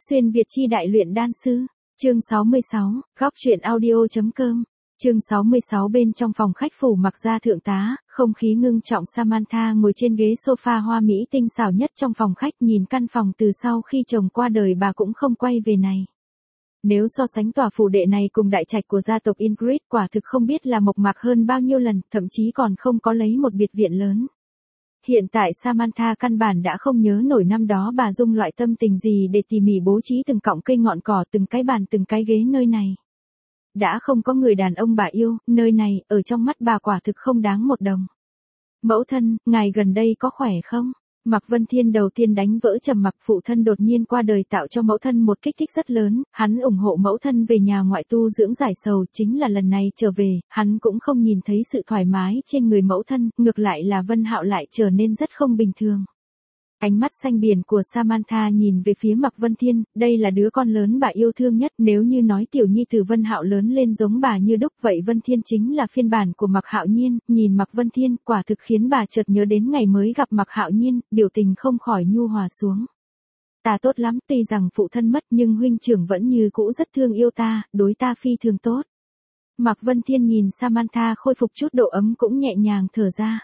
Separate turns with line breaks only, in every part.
Xuyên Việt chi đại luyện đan sư. Chương 66, góc truyện audio.com. Chương 66. Bên trong phòng khách phủ mặc ra thượng tá, không khí ngưng trọng. Samantha ngồi trên ghế sofa hoa mỹ tinh xảo nhất trong phòng khách, nhìn căn phòng từ sau khi chồng qua đời bà cũng không quay về này. Nếu so sánh tòa phủ đệ này cùng đại trạch của gia tộc Ingrid, quả thực không biết là mộc mạc hơn bao nhiêu lần, thậm chí còn không có lấy một biệt viện lớn. Hiện tại Samantha căn bản đã không nhớ nổi năm đó bà dùng loại tâm tình gì để tỉ mỉ bố trí từng cọng cây ngọn cỏ, từng cái bàn, từng cái ghế nơi này. Đã không có người đàn ông bà yêu, nơi này, ở trong mắt bà quả thực không đáng một đồng. Mẫu thân, ngài gần đây có khỏe không? Mạc Vân Thiên đầu tiên đánh vỡ trầm mặc. Phụ thân đột nhiên qua đời tạo cho mẫu thân một kích thích rất lớn, hắn ủng hộ mẫu thân về nhà ngoại tu dưỡng giải sầu, chính là lần này trở về, hắn cũng không nhìn thấy sự thoải mái trên người mẫu thân, ngược lại là Vân Hạo lại trở nên rất không bình thường. Ánh mắt xanh biển của Samantha nhìn về phía Mạc Vân Thiên, đây là đứa con lớn bà yêu thương nhất, nếu như nói tiểu nhi tử Vân Hạo lớn lên giống bà như đúc, vậy Vân Thiên chính là phiên bản của Mạc Hạo Nhiên. Nhìn Mạc Vân Thiên, quả thực khiến bà chợt nhớ đến ngày mới gặp Mạc Hạo Nhiên, biểu tình không khỏi nhu hòa xuống. Ta tốt lắm, tuy rằng phụ thân mất nhưng huynh trưởng vẫn như cũ rất thương yêu ta, đối ta phi thường tốt. Mạc Vân Thiên nhìn Samantha khôi phục chút độ ấm cũng nhẹ nhàng thở ra.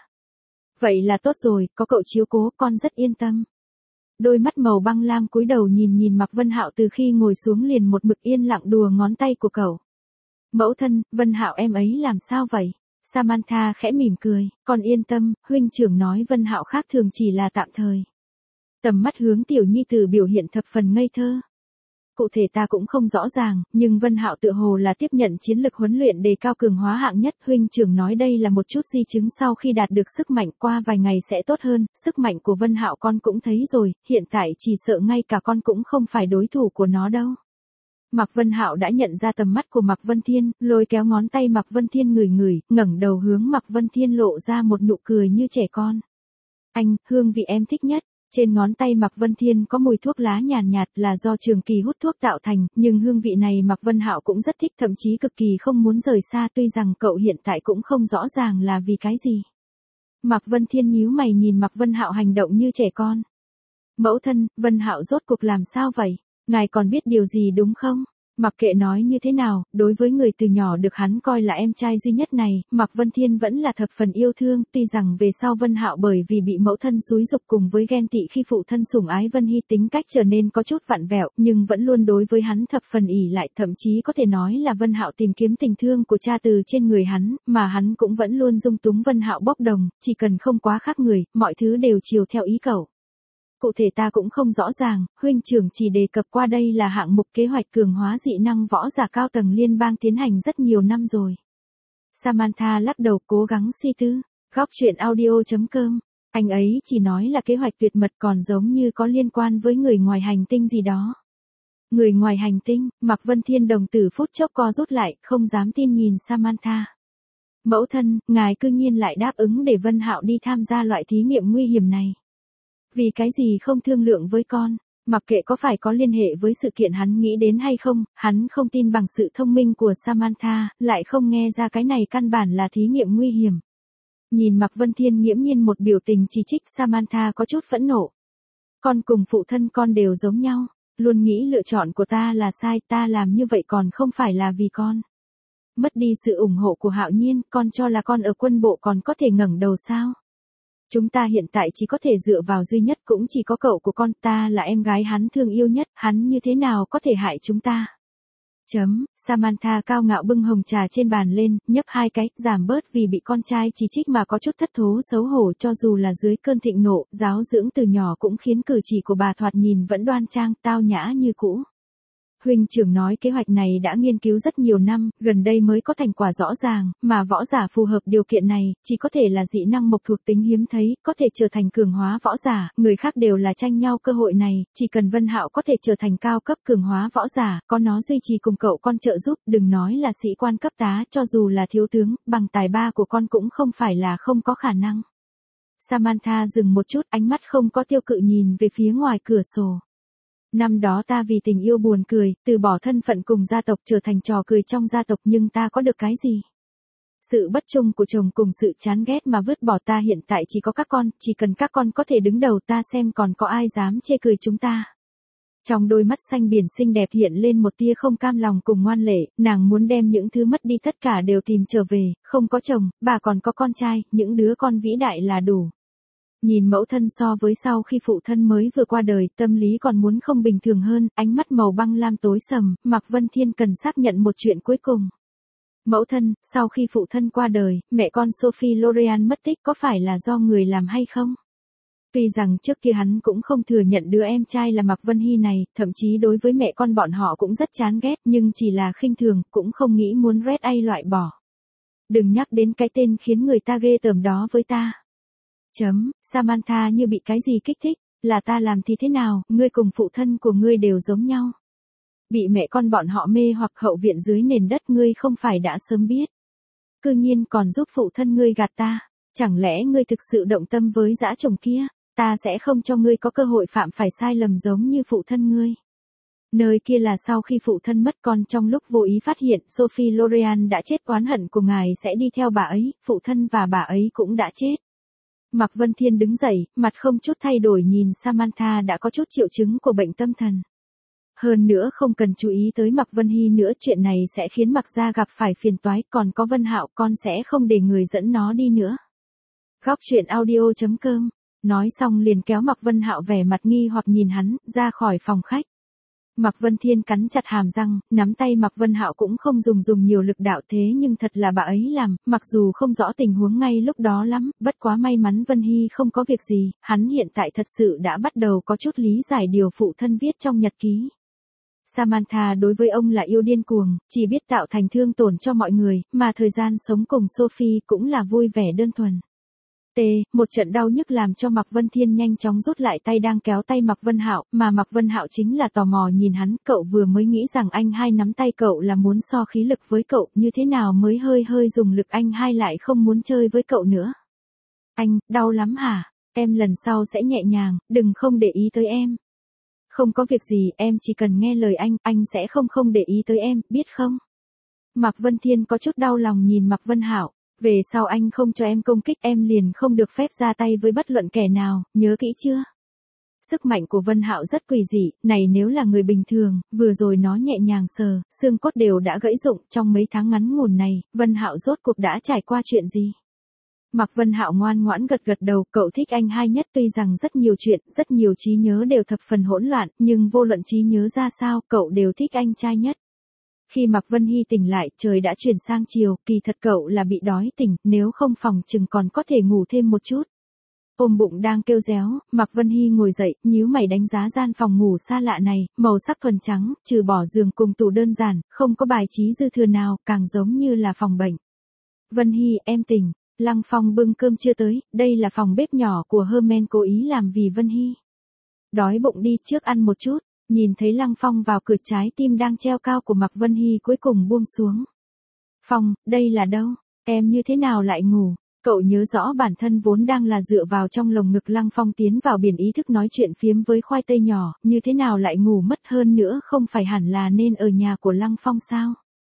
Vậy là tốt rồi, có cậu chiếu cố, con rất yên tâm. Đôi mắt màu băng lam cúi đầu nhìn Mạc Vân Hạo từ khi ngồi xuống liền một mực yên lặng đùa ngón tay của cậu. Mẫu thân, Vân Hạo em ấy làm sao vậy? Samantha khẽ mỉm cười, con yên tâm, huynh trưởng nói Vân Hạo khác thường chỉ là tạm thời. Tầm mắt hướng tiểu nhi tử biểu hiện thập phần ngây thơ. Cụ thể ta cũng không rõ ràng, nhưng Vân Hạo tựa hồ là tiếp nhận chiến lực huấn luyện đề cao cường hóa hạng nhất. Huynh trưởng nói đây là một chút di chứng sau khi đạt được sức mạnh, qua vài ngày sẽ tốt hơn. Sức mạnh của Vân Hạo con cũng thấy rồi, hiện tại chỉ sợ ngay cả con cũng không phải đối thủ của nó đâu. Mạc Vân Hạo đã nhận ra tầm mắt của Mạc Vân Thiên, lôi kéo ngón tay Mạc Vân Thiên ngửi, ngẩng đầu hướng Mạc Vân Thiên lộ ra một nụ cười như trẻ con. Anh, hương vị em thích nhất. Trên ngón tay Mạc Vân Thiên có mùi thuốc lá nhàn nhạt là do trường kỳ hút thuốc tạo thành, nhưng hương vị này Mạc Vân Hạo cũng rất thích, thậm chí cực kỳ không muốn rời xa, tuy rằng cậu hiện tại cũng không rõ ràng là vì cái gì. Mạc Vân Thiên nhíu mày nhìn Mạc Vân Hạo hành động như trẻ con. Mẫu thân, Vân Hạo rốt cuộc làm sao vậy? Ngài còn biết điều gì đúng không? Mặc kệ nói như thế nào, đối với người từ nhỏ được hắn coi là em trai duy nhất này, Mạc Vân Thiên vẫn là thập phần yêu thương, tuy rằng về sau Vân Hạo bởi vì bị mẫu thân xúi giục cùng với ghen tị khi phụ thân sủng ái Vân Hy tính cách trở nên có chút vặn vẹo, nhưng vẫn luôn đối với hắn thập phần ỷ lại, thậm chí có thể nói là Vân Hạo tìm kiếm tình thương của cha từ trên người hắn, mà hắn cũng vẫn luôn dung túng Vân Hạo bốc đồng, chỉ cần không quá khác người, mọi thứ đều chiều theo ý cậu. Cụ thể ta cũng không rõ ràng, huynh trưởng chỉ đề cập qua đây là hạng mục kế hoạch cường hóa dị năng võ giả cao tầng liên bang tiến hành rất nhiều năm rồi. Samantha lắc đầu cố gắng suy tư, góc truyện audio.com, anh ấy chỉ nói là kế hoạch tuyệt mật còn giống như có liên quan với người ngoài hành tinh gì đó. Người ngoài hành tinh, Mạc Vân Thiên đồng tử phút chốc co rút lại, không dám tin nhìn Samantha. Mẫu thân, ngài cư nhiên lại đáp ứng để Vân Hạo đi tham gia loại thí nghiệm nguy hiểm này. Vì cái gì không thương lượng với con, mặc kệ có phải có liên hệ với sự kiện hắn nghĩ đến hay không, hắn không tin bằng sự thông minh của Samantha, lại không nghe ra cái này căn bản là thí nghiệm nguy hiểm. Nhìn Mạc Vân Thiên nghiễm nhiên một biểu tình chỉ trích, Samantha có chút phẫn nộ. Con cùng phụ thân con đều giống nhau, luôn nghĩ lựa chọn của ta là sai, ta làm như vậy còn không phải là vì con. Mất đi sự ủng hộ của Hạo Nhiên, con cho là con ở quân bộ còn có thể ngẩng đầu sao? Chúng ta hiện tại chỉ có thể dựa vào duy nhất cũng chỉ có cậu của con, ta là em gái hắn thương yêu nhất, hắn như thế nào có thể hại chúng ta. Samantha cao ngạo bưng hồng trà trên bàn lên, nhấp hai cái, giảm bớt vì bị con trai chỉ trích mà có chút thất thố xấu hổ, cho dù là dưới cơn thịnh nộ, giáo dưỡng từ nhỏ cũng khiến cử chỉ của bà thoạt nhìn vẫn đoan trang, tao nhã như cũ. Huynh trưởng nói kế hoạch này đã nghiên cứu rất nhiều năm, gần đây mới có thành quả rõ ràng, mà võ giả phù hợp điều kiện này, chỉ có thể là dị năng mộc thuộc tính hiếm thấy, có thể trở thành cường hóa võ giả, người khác đều là tranh nhau cơ hội này, chỉ cần Vân Hạo có thể trở thành cao cấp cường hóa võ giả, có nó duy trì cùng cậu con trợ giúp, đừng nói là sĩ quan cấp tá, cho dù là thiếu tướng, bằng tài ba của con cũng không phải là không có khả năng. Samantha dừng một chút, ánh mắt không có tiêu cự nhìn về phía ngoài cửa sổ. Năm đó ta vì tình yêu buồn cười, từ bỏ thân phận cùng gia tộc trở thành trò cười trong gia tộc, nhưng ta có được cái gì? Sự bất trung của chồng cùng sự chán ghét mà vứt bỏ ta, hiện tại chỉ có các con, chỉ cần các con có thể đứng đầu ta xem còn có ai dám chê cười chúng ta. Trong đôi mắt xanh biển xinh đẹp hiện lên một tia không cam lòng cùng ngoan lệ, nàng muốn đem những thứ mất đi tất cả đều tìm trở về, không có chồng, bà còn có con trai, những đứa con vĩ đại là đủ. Nhìn mẫu thân so với sau khi phụ thân mới vừa qua đời, tâm lý còn muốn không bình thường hơn, ánh mắt màu băng lam tối sầm, Mạc Vân Thiên cần xác nhận một chuyện cuối cùng. Mẫu thân, sau khi phụ thân qua đời, mẹ con Sophie Lorean mất tích có phải là do người làm hay không? Tuy rằng trước kia hắn cũng không thừa nhận đứa em trai là Mạc Vân Hy này, thậm chí đối với mẹ con bọn họ cũng rất chán ghét, nhưng chỉ là khinh thường, cũng không nghĩ muốn Red A loại bỏ. Đừng nhắc đến cái tên khiến người ta ghê tởm đó với ta. Samantha như bị cái gì kích thích, là ta làm thì thế nào, ngươi cùng phụ thân của ngươi đều giống nhau. Bị mẹ con bọn họ mê hoặc hậu viện dưới nền đất ngươi không phải đã sớm biết. Cư nhiên còn giúp phụ thân ngươi gạt ta, chẳng lẽ ngươi thực sự động tâm với dã chồng kia, ta sẽ không cho ngươi có cơ hội phạm phải sai lầm giống như phụ thân ngươi. Nơi kia là sau khi phụ thân mất con trong lúc vô ý phát hiện Sophie Lorean đã chết, oán hận của ngài sẽ đi theo bà ấy, phụ thân và bà ấy cũng đã chết. Mạc Vân Thiên đứng dậy, mặt không chút thay đổi nhìn Samantha đã có chút triệu chứng của bệnh tâm thần. Hơn nữa không cần chú ý tới Mạc Vân Hy nữa, chuyện này sẽ khiến Mạc gia gặp phải phiền toái, còn có Vân Hạo con sẽ không để người dẫn nó đi nữa. Góc truyện audio.com. Nói xong liền kéo Mạc Vân Hạo vẻ mặt nghi hoặc nhìn hắn, ra khỏi phòng khách. Mạc Vân Thiên cắn chặt hàm răng, nắm tay Mạc Vân Hạo cũng không dùng nhiều lực đạo, thế nhưng thật là bà ấy làm, mặc dù không rõ tình huống ngay lúc đó lắm, bất quá may mắn Vân Hy không có việc gì, hắn hiện tại thật sự đã bắt đầu có chút lý giải điều phụ thân viết trong nhật ký. Samantha đối với ông là yêu điên cuồng, chỉ biết tạo thành thương tổn cho mọi người, mà thời gian sống cùng Sophie cũng là vui vẻ đơn thuần. Một trận đau nhức làm cho Mạc Vân Thiên nhanh chóng rút lại tay đang kéo tay Mạc Vân Hạo, mà Mạc Vân Hạo chính là tò mò nhìn hắn, cậu vừa mới nghĩ rằng anh hai nắm tay cậu là muốn so khí lực với cậu, như thế nào mới hơi dùng lực anh hai lại không muốn chơi với cậu nữa. Anh, đau lắm hả? Em lần sau sẽ nhẹ nhàng, đừng không để ý tới em. Không có việc gì, em chỉ cần nghe lời anh sẽ không để ý tới em, biết không? Mạc Vân Thiên có chút đau lòng nhìn Mạc Vân Hạo. Về sau anh không cho em công kích em liền không được phép ra tay với bất luận kẻ nào, nhớ kỹ chưa? Sức mạnh của Vân Hạo rất quỷ dị, này nếu là người bình thường, vừa rồi nó nhẹ nhàng sờ, xương cốt đều đã gãy rụng, trong mấy tháng ngắn ngủn này, Vân Hạo rốt cuộc đã trải qua chuyện gì? Mạc Vân Hạo ngoan ngoãn gật đầu, cậu thích anh hai nhất, tuy rằng rất nhiều chuyện, rất nhiều trí nhớ đều thập phần hỗn loạn, nhưng vô luận trí nhớ ra sao, cậu đều thích anh trai nhất. Khi Mạc Vân Hy tỉnh lại, trời đã chuyển sang chiều, kỳ thật cậu là bị đói tỉnh, nếu không phòng chừng còn có thể ngủ thêm một chút. Ôm bụng đang kêu réo, Mạc Vân Hy ngồi dậy, nhíu mày đánh giá gian phòng ngủ xa lạ này, màu sắc thuần trắng, trừ bỏ giường cùng tủ đơn giản, không có bài trí dư thừa nào, càng giống như là phòng bệnh. Vân Hy, em tỉnh. Lăng Phong bưng cơm chưa tới, đây là phòng bếp nhỏ của Herman cố ý làm vì Vân Hy. Đói bụng đi, trước ăn một chút. Nhìn thấy Lăng Phong vào cửa, trái tim đang treo cao của Mạc Vân Hy cuối cùng buông xuống. Phong, đây là đâu? Em như thế nào lại ngủ? Cậu nhớ rõ bản thân vốn đang là dựa vào trong lồng ngực. Lăng Phong tiến vào biển ý thức nói chuyện phiếm với khoai tây nhỏ, như thế nào lại ngủ mất, hơn nữa không phải hẳn là nên ở nhà của Lăng Phong sao?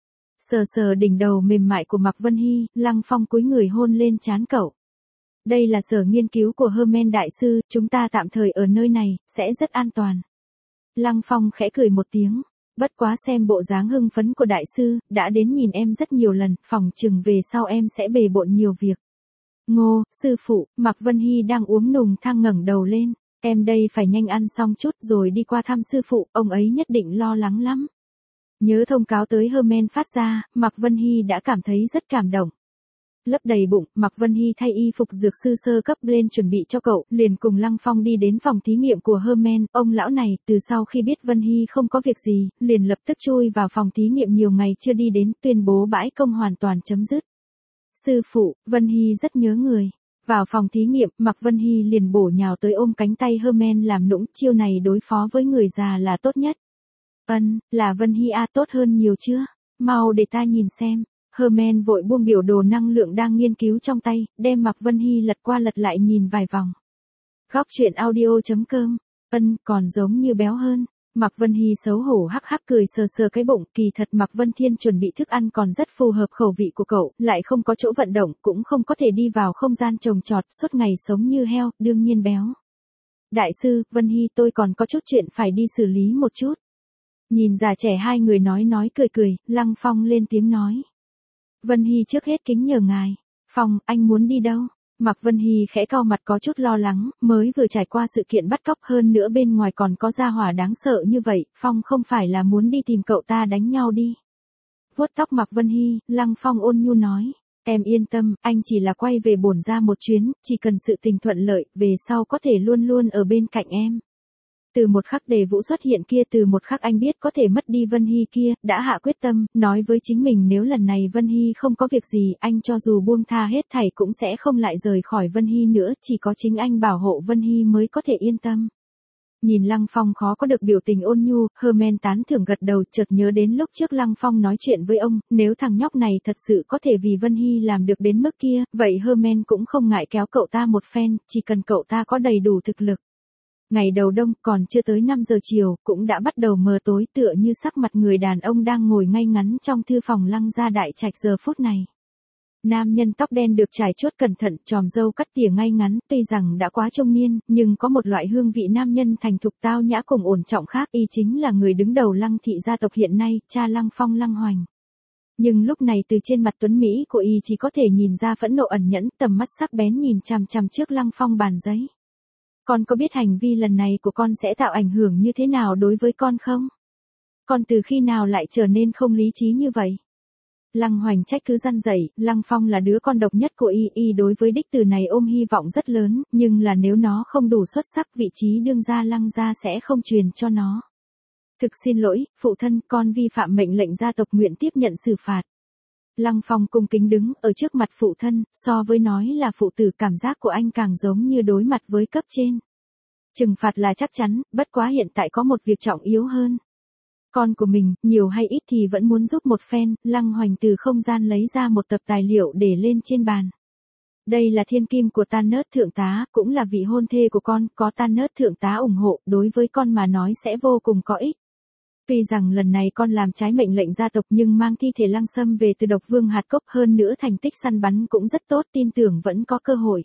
Sờ đỉnh đầu mềm mại của Mạc Vân Hy, Lăng Phong cúi người hôn lên trán cậu. Đây là sở nghiên cứu của Herman đại sư, chúng ta tạm thời ở nơi này, sẽ rất an toàn. Lăng Phong khẽ cười một tiếng, bất quá xem bộ dáng hưng phấn của đại sư, đã đến nhìn em rất nhiều lần, phòng chừng về sau em sẽ bề bộn nhiều việc. Ngô, sư phụ, Mạc Vân Hy đang uống nùng thang ngẩng đầu lên, em đây phải nhanh ăn xong chút rồi đi qua thăm sư phụ, ông ấy nhất định lo lắng lắm. Nhớ thông cáo tới Herman phát ra, Mạc Vân Hy đã cảm thấy rất cảm động. Lấp đầy bụng, Mạc Vân Hy thay y phục dược sư sơ cấp lên chuẩn bị cho cậu, liền cùng Lăng Phong đi đến phòng thí nghiệm của Herman. Ông lão này, từ sau khi biết Vân Hy không có việc gì, liền lập tức chui vào phòng thí nghiệm, nhiều ngày chưa đi đến, tuyên bố bãi công hoàn toàn chấm dứt. Sư phụ, Vân Hy rất nhớ người. Vào phòng thí nghiệm, Mạc Vân Hy liền bổ nhào tới ôm cánh tay Herman làm nũng, chiêu này đối phó với người già là tốt nhất. Là Vân Hy à, tốt hơn nhiều chưa? Mau để ta nhìn xem. Herman vội buông biểu đồ năng lượng đang nghiên cứu trong tay, đem Mạc Vân Hy lật qua lật lại nhìn vài vòng. Góc truyện audio.com. Còn giống như béo hơn. Mạc Vân Hy xấu hổ hắc hắc cười sờ cái bụng, kỳ thật Mạc Vân Thiên chuẩn bị thức ăn còn rất phù hợp khẩu vị của cậu, lại không có chỗ vận động, cũng không có thể đi vào không gian trồng trọt, suốt ngày sống như heo, đương nhiên béo. Đại sư, Vân Hy tôi còn có chút chuyện phải đi xử lý một chút. Nhìn già trẻ hai người nói cười cười, Lăng Phong lên tiếng nói. Vân Hy trước hết kính nhờ ngài. Phong, anh muốn đi đâu? Mạc Vân Hy khẽ cau mặt có chút lo lắng, mới vừa trải qua sự kiện bắt cóc hơn nữa bên ngoài còn có gia hỏa đáng sợ như vậy, Phong không phải là muốn đi tìm cậu ta đánh nhau đi. Vuốt tóc Mạc Vân Hy, Lăng Phong ôn nhu nói. Em yên tâm, anh chỉ là quay về bổn ra một chuyến, chỉ cần sự tình thuận lợi, về sau có thể luôn luôn ở bên cạnh em. Từ một khắc Đề Vũ xuất hiện kia, từ một khắc anh biết có thể mất đi Vân Hy kia, đã hạ quyết tâm, nói với chính mình nếu lần này Vân Hy không có việc gì, anh cho dù buông tha hết thảy cũng sẽ không lại rời khỏi Vân Hy nữa, chỉ có chính anh bảo hộ Vân Hy mới có thể yên tâm. Nhìn Lăng Phong khó có được biểu tình ôn nhu, Herman tán thưởng gật đầu, chợt nhớ đến lúc trước Lăng Phong nói chuyện với ông, nếu thằng nhóc này thật sự có thể vì Vân Hy làm được đến mức kia, vậy Herman cũng không ngại kéo cậu ta một phen, chỉ cần cậu ta có đầy đủ thực lực. Ngày đầu đông, còn chưa tới 5 giờ chiều, cũng đã bắt đầu mờ tối tựa như sắc mặt người đàn ông đang ngồi ngay ngắn trong thư phòng Lăng gia đại trạch giờ phút này. Nam nhân tóc đen được trải chuốt cẩn thận, chòm râu cắt tỉa ngay ngắn, tuy rằng đã quá trung niên, nhưng có một loại hương vị nam nhân thành thục tao nhã cùng ổn trọng khác, y chính là người đứng đầu Lăng thị gia tộc hiện nay, cha Lăng Phong Lăng Hoành. Nhưng lúc này từ trên mặt tuấn Mỹ của y chỉ có thể nhìn ra phẫn nộ ẩn nhẫn, tầm mắt sắc bén nhìn chằm chằm trước Lăng Phong bàn giấy. Con có biết hành vi lần này của con sẽ tạo ảnh hưởng như thế nào đối với con không? Con từ khi nào lại trở nên không lý trí như vậy? Lăng Hoành trách cứ răn dạy, Lăng Phong là đứa con độc nhất của y đối với đích từ này ôm hy vọng rất lớn, nhưng là nếu nó không đủ xuất sắc vị trí đương gia Lăng gia sẽ không truyền cho nó. Thực xin lỗi, phụ thân, con vi phạm mệnh lệnh gia tộc nguyện tiếp nhận xử phạt. Lăng Phong cung kính đứng ở trước mặt phụ thân, so với nói là phụ tử cảm giác của anh càng giống như đối mặt với cấp trên. Trừng phạt là chắc chắn, bất quá hiện tại có một việc trọng yếu hơn. Con của mình, nhiều hay ít thì vẫn muốn giúp một phen, Lăng Hoành từ không gian lấy ra một tập tài liệu để lên trên bàn. Đây là thiên kim của Thanos thượng tá, cũng là vị hôn thê của con, có Thanos thượng tá ủng hộ, đối với con mà nói sẽ vô cùng có ích. Tuy rằng lần này con làm trái mệnh lệnh gia tộc nhưng mang thi thể Lăng Sâm về từ độc vương hạt cốc, hơn nữa thành tích săn bắn cũng rất tốt, tin tưởng vẫn có cơ hội.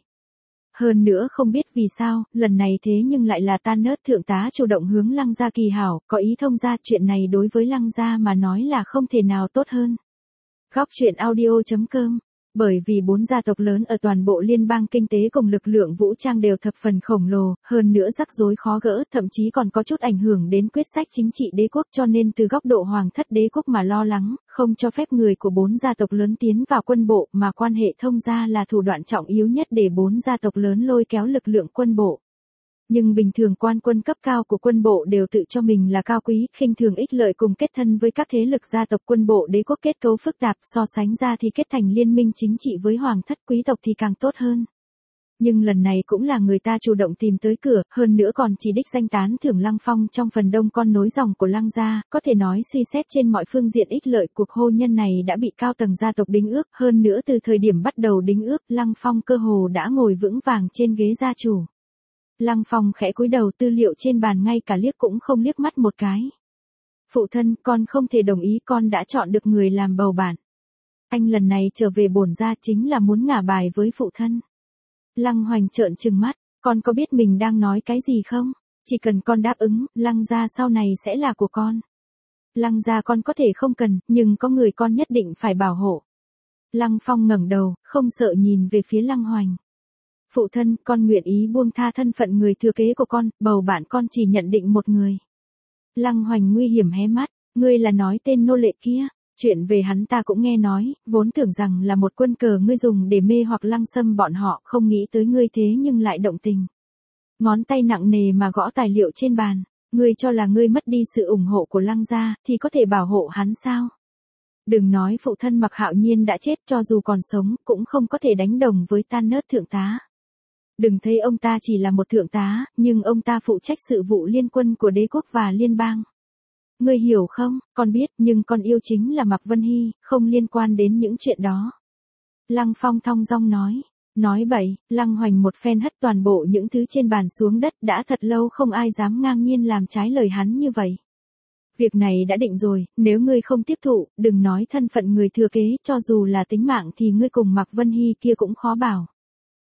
Hơn nữa không biết vì sao, lần này thế nhưng lại là Thanos thượng tá chủ động hướng Lăng gia kỳ hảo, có ý thông gia, chuyện này đối với Lăng gia mà nói là không thể nào tốt hơn. Góc truyện audio.com. Bởi vì 4 gia tộc lớn ở toàn bộ liên bang kinh tế cùng lực lượng vũ trang đều thập phần khổng lồ, hơn nữa rắc rối khó gỡ, thậm chí còn có chút ảnh hưởng đến quyết sách chính trị đế quốc, cho nên từ góc độ hoàng thất đế quốc mà lo lắng, không cho phép người của 4 gia tộc lớn tiến vào quân bộ, mà quan hệ thông gia là thủ đoạn trọng yếu nhất để 4 gia tộc lớn lôi kéo lực lượng quân bộ. Nhưng bình thường quan quân cấp cao của quân bộ đều tự cho mình là cao quý, khinh thường ích lợi cùng kết thân với các thế lực gia tộc quân bộ đế quốc kết cấu phức tạp, so sánh ra thì kết thành liên minh chính trị với hoàng thất quý tộc thì càng tốt hơn. Nhưng lần này cũng là người ta chủ động tìm tới cửa, hơn nữa còn chỉ đích danh tán thưởng Lăng Phong trong phần đông con nối dòng của Lăng gia, có thể nói suy xét trên mọi phương diện ích lợi cuộc hôn nhân này đã bị cao tầng gia tộc đính ước, hơn nữa từ thời điểm bắt đầu đính ước, Lăng Phong cơ hồ đã ngồi vững vàng trên ghế gia chủ. Lăng Phong khẽ cúi đầu, tư liệu trên bàn ngay cả liếc cũng không liếc mắt một cái. Phụ thân, con không thể đồng ý, con đã chọn được người làm bầu bạn. Anh lần này trở về bổn gia chính là muốn ngả bài với phụ thân. Lăng Hoành trợn trừng mắt, con có biết mình đang nói cái gì không? Chỉ cần con đáp ứng, Lăng gia sau này sẽ là của con. Lăng gia con có thể không cần, nhưng có người con nhất định phải bảo hộ. Lăng Phong ngẩng đầu, không sợ nhìn về phía Lăng Hoành. Phụ thân, con nguyện ý buông tha thân phận người thừa kế của con, bầu bạn con chỉ nhận định một người. Lăng Hoành nguy hiểm hé mắt, ngươi là nói tên nô lệ kia, chuyện về hắn ta cũng nghe nói, vốn tưởng rằng là một quân cờ ngươi dùng để mê hoặc Lăng Sâm bọn họ, không nghĩ tới ngươi thế nhưng lại động tình. Ngón tay nặng nề mà gõ tài liệu trên bàn, ngươi cho là ngươi mất đi sự ủng hộ của Lăng gia, thì có thể bảo hộ hắn sao? Đừng nói phụ thân Mạc Hạo Nhiên đã chết, cho dù còn sống, cũng không có thể đánh đồng với Thanos thượng tá. Đừng thấy ông ta chỉ là một thượng tá, nhưng ông ta phụ trách sự vụ liên quân của đế quốc và liên bang. Ngươi hiểu không, con biết, nhưng con yêu chính là Mạc Vân Hy, không liên quan đến những chuyện đó. Lăng Phong thong dong nói. Nói bậy, Lăng Hoành một phen hất toàn bộ những thứ trên bàn xuống đất, đã thật lâu không ai dám ngang nhiên làm trái lời hắn như vậy. Việc này đã định rồi, nếu ngươi không tiếp thụ, đừng nói thân phận người thừa kế, cho dù là tính mạng thì ngươi cùng Mạc Vân Hy kia cũng khó bảo.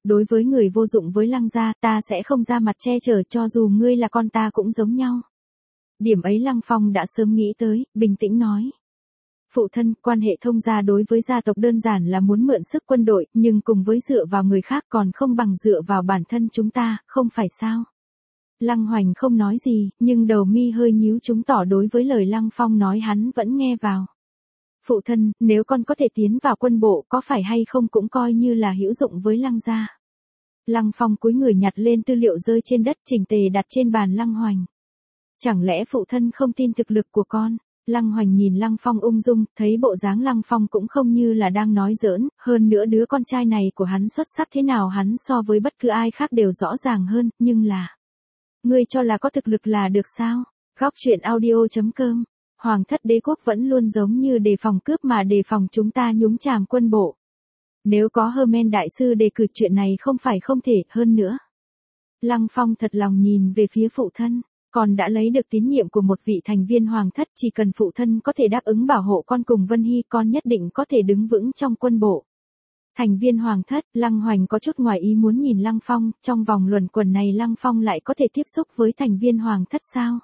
đối với người vô dụng với Lăng gia, ta sẽ không ra mặt che chở, cho dù ngươi là con ta cũng giống nhau. Điểm ấy Lăng Phong đã sớm nghĩ tới, bình tĩnh nói. Phụ thân, quan hệ thông gia đối với gia tộc đơn giản là muốn mượn sức quân đội, nhưng cùng với dựa vào người khác còn không bằng dựa vào bản thân chúng ta, không phải sao? Lăng Hoành không nói gì, nhưng đầu mi hơi nhíu chứng tỏ đối với lời Lăng Phong nói hắn vẫn nghe vào. Phụ thân, nếu con có thể tiến vào quân bộ có phải hay không cũng coi như là hữu dụng với Lăng gia. Lăng Phong cúi người nhặt lên tư liệu rơi trên đất chỉnh tề đặt trên bàn Lăng Hoành. Chẳng lẽ phụ thân không tin thực lực của con? Lăng Hoành nhìn Lăng Phong ung dung, thấy bộ dáng Lăng Phong cũng không như là đang nói giỡn, hơn nữa đứa con trai này của hắn xuất sắc thế nào hắn so với bất cứ ai khác đều rõ ràng hơn, nhưng là... Ngươi cho là có thực lực là được sao? Góc truyện audio.com. Hoàng thất đế quốc vẫn luôn giống như đề phòng cướp mà đề phòng chúng ta nhúng chàm quân bộ. Nếu có Hermen đại sư đề cử chuyện này không phải không thể hơn nữa. Lăng Phong thật lòng nhìn về phía phụ thân. Con đã lấy được tín nhiệm của một vị thành viên hoàng thất, chỉ cần phụ thân có thể đáp ứng bảo hộ con cùng Vân Hy, con nhất định có thể đứng vững trong quân bộ. Thành viên hoàng thất, Lăng Hoành có chút ngoài ý muốn nhìn Lăng Phong, trong vòng luẩn quẩn này Lăng Phong lại có thể tiếp xúc với thành viên hoàng thất sao?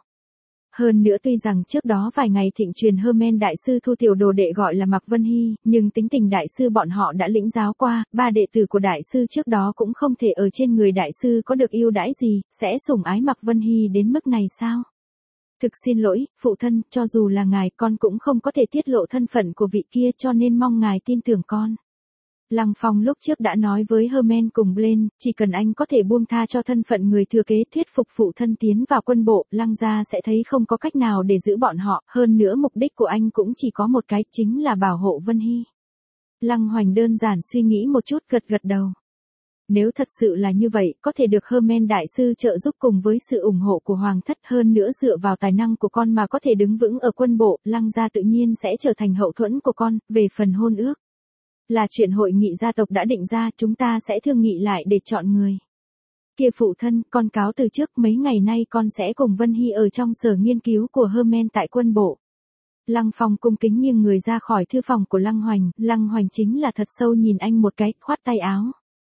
Hơn nữa tuy rằng trước đó vài ngày thịnh truyền Hermen đại sư thu tiểu đồ đệ gọi là Mạc Vân Hy, nhưng tính tình đại sư bọn họ đã lĩnh giáo qua, ba đệ tử của đại sư trước đó cũng không thể ở trên người đại sư có được ưu đãi gì, sẽ sủng ái Mạc Vân Hy đến mức này sao? Thực xin lỗi, phụ thân, cho dù là ngài con cũng không có thể tiết lộ thân phận của vị kia cho nên mong ngài tin tưởng con. Lăng Phong lúc trước đã nói với Hermen cùng Blaine, chỉ cần anh có thể buông tha cho thân phận người thừa kế thuyết phục phụ thân tiến vào quân bộ, Lăng gia sẽ thấy không có cách nào để giữ bọn họ, hơn nữa mục đích của anh cũng chỉ có một cái, chính là bảo hộ Vân Hy. Lăng Hoành đơn giản suy nghĩ một chút gật đầu. Nếu thật sự là như vậy, có thể được Hermen đại sư trợ giúp cùng với sự ủng hộ của hoàng thất hơn nữa dựa vào tài năng của con mà có thể đứng vững ở quân bộ, Lăng gia tự nhiên sẽ trở thành hậu thuẫn của con, về phần hôn ước. Là chuyện hội nghị gia tộc đã định ra, chúng ta sẽ thương nghị lại để chọn người. Kia phụ thân, con cáo từ trước, mấy ngày nay con sẽ cùng Vân Hy ở trong sở nghiên cứu của Hermen tại quân bộ. Lăng Phong cung kính nghiêng người ra khỏi thư phòng của Lăng Hoành chính là thật sâu nhìn anh một cái, khoát tay áo.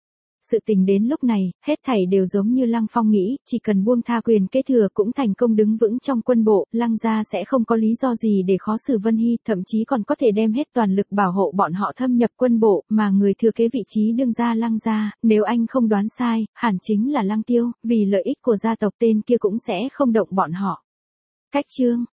Sự tình đến lúc này, hết thảy đều giống như Lăng Phong nghĩ, chỉ cần buông tha quyền kế thừa cũng thành công đứng vững trong quân bộ, Lăng gia sẽ không có lý do gì để khó xử Vân Hy, thậm chí còn có thể đem hết toàn lực bảo hộ bọn họ thâm nhập quân bộ, mà người thừa kế vị trí đương gia Lăng gia, nếu anh không đoán sai, hẳn chính là Lăng Tiêu, vì lợi ích của gia tộc tên kia cũng sẽ không động bọn họ. Cách chương